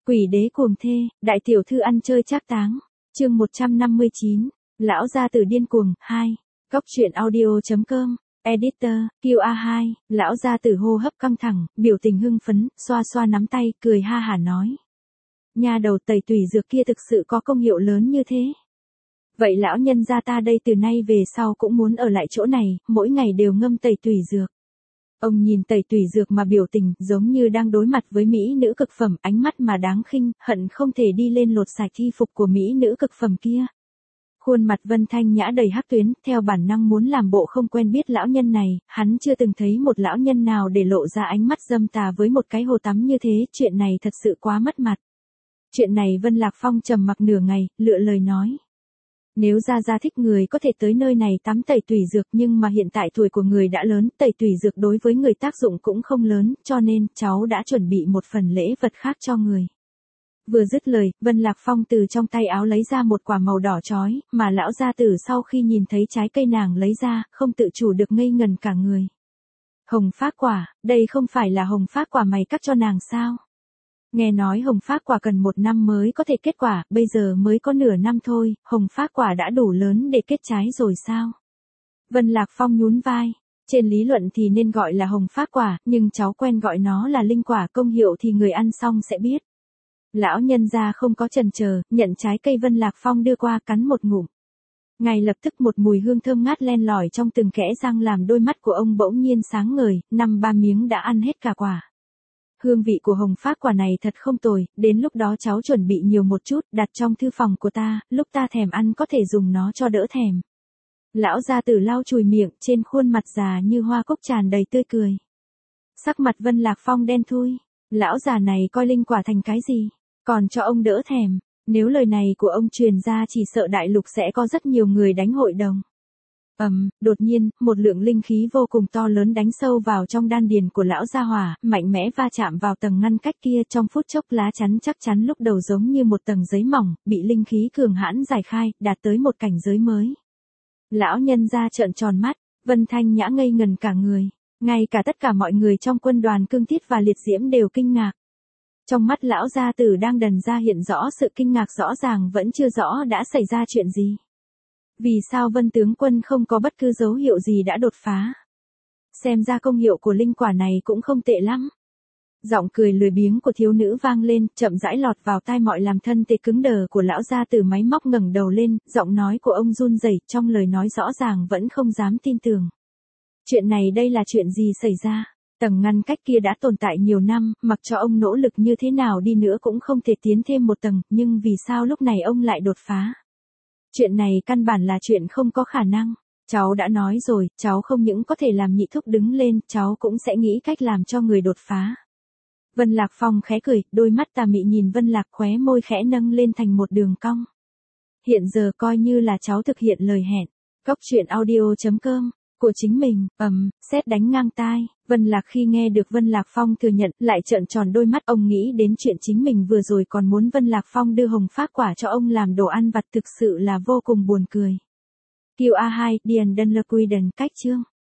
Quỷ đế cuồng thê, đại tiểu thư ăn chơi trác táng. Chương 159, lão gia tử điên cuồng 2. Góc truyện audio.com. Editor, QA2, lão gia tử hô hấp căng thẳng, biểu tình hưng phấn, xoa xoa nắm tay, cười ha hả nói. Nha đầu tẩy tùy dược kia thực sự có công hiệu lớn như thế. Vậy lão nhân gia ta đây từ nay về sau cũng muốn ở lại chỗ này, mỗi ngày đều ngâm tẩy tùy dược. Ông nhìn tẩy tùy dược mà biểu tình, giống như đang đối mặt với mỹ nữ cực phẩm, ánh mắt mà đáng khinh, hận không thể đi lên lột sạch y phục của mỹ nữ cực phẩm kia. Khuôn mặt Vân Thanh Nhã đầy hắc tuyến, theo bản năng muốn làm bộ không quen biết lão nhân này, hắn chưa từng thấy một lão nhân nào để lộ ra ánh mắt dâm tà với một cái hồ tắm như thế, chuyện này thật sự quá mất mặt. Chuyện này Vân Lạc Phong trầm mặc nửa ngày, lựa lời nói. Nếu Gia thích người có thể tới nơi này tắm tẩy tùy dược, nhưng mà hiện tại tuổi của người đã lớn, tẩy tùy dược đối với người tác dụng cũng không lớn, cho nên cháu đã chuẩn bị một phần lễ vật khác cho người. Vừa dứt lời, Vân Lạc Phong từ trong tay áo lấy ra một quả màu đỏ chói, mà lão gia tử sau khi nhìn thấy trái cây nàng lấy ra, không tự chủ được ngây ngần cả người. Hồng phác quả, đây không phải là hồng phác quả mày cắt cho nàng sao? Nghe nói hồng phác quả cần 1 năm mới có thể kết quả, bây giờ mới có nửa năm thôi, hồng phác quả đã đủ lớn để kết trái rồi sao? Vân Lạc Phong nhún vai. Trên lý luận thì nên gọi là hồng phác quả, nhưng cháu quen gọi nó là linh quả, công hiệu thì người ăn xong sẽ biết. Lão nhân gia không có chần chờ, nhận trái cây Vân Lạc Phong đưa qua, cắn một ngụm. Ngay lập tức một mùi hương thơm ngát len lỏi trong từng kẽ răng làm đôi mắt của ông bỗng nhiên sáng ngời, 5-3 miếng đã ăn hết cả quả. Hương vị của hồng phác quả này thật không tồi, đến lúc đó cháu chuẩn bị nhiều một chút, đặt trong thư phòng của ta, lúc ta thèm ăn có thể dùng nó cho đỡ thèm. Lão gia tử lau chùi miệng, trên khuôn mặt già như hoa cúc tràn đầy tươi cười. Sắc mặt Vân Lạc Phong đen thui, lão già này coi linh quả thành cái gì, còn cho ông đỡ thèm, nếu lời này của ông truyền ra chỉ sợ đại lục sẽ có rất nhiều người đánh hội đồng. Đột nhiên, một lượng linh khí vô cùng to lớn đánh sâu vào trong đan điền của lão gia hỏa, mạnh mẽ va chạm vào tầng ngăn cách kia, trong phút chốc lá chắn chắc chắn lúc đầu giống như một tầng giấy mỏng, bị linh khí cường hãn giải khai, đạt tới một cảnh giới mới. Lão nhân gia trợn tròn mắt, Vân Thanh Nhã ngây ngần cả người, ngay cả tất cả mọi người trong quân đoàn Cương Thiết và Liệt Diễm đều kinh ngạc. Trong mắt lão gia tử đang đần ra hiện rõ sự kinh ngạc, rõ ràng vẫn chưa rõ đã xảy ra chuyện gì. Vì sao Vân tướng quân không có bất cứ dấu hiệu gì đã đột phá? Xem ra công hiệu của linh quả này cũng không tệ lắm. Giọng cười lười biếng của thiếu nữ vang lên, chậm rãi lọt vào tai mọi làm thân thể cứng đờ của lão gia tử máy móc ngẩng đầu lên, giọng nói của ông run rẩy, trong lời nói rõ ràng vẫn không dám tin tưởng. Chuyện này đây là chuyện gì xảy ra? Tầng ngăn cách kia đã tồn tại nhiều năm, mặc cho ông nỗ lực như thế nào đi nữa cũng không thể tiến thêm một tầng, nhưng vì sao lúc này ông lại đột phá? Chuyện này căn bản là chuyện không có khả năng. Cháu đã nói rồi, cháu không những có thể làm nhị thúc đứng lên, cháu cũng sẽ nghĩ cách làm cho người đột phá. Vân Lạc Phong khẽ cười, đôi mắt tà mị nhìn Vân Lạc, khóe môi khẽ nâng lên thành một đường cong. Hiện giờ coi như là cháu thực hiện lời hẹn. Góc truyện audio.com của chính mình, sét đánh ngang tai, Vân Lạc khi nghe được Vân Lạc Phong thừa nhận, lại trợn tròn đôi mắt, ông nghĩ đến chuyện chính mình vừa rồi còn muốn Vân Lạc Phong đưa hồng phác quả cho ông làm đồ ăn vặt, thực sự là vô cùng buồn cười. QA2, Điền Đơn Lơ Quy Đần, cách chương.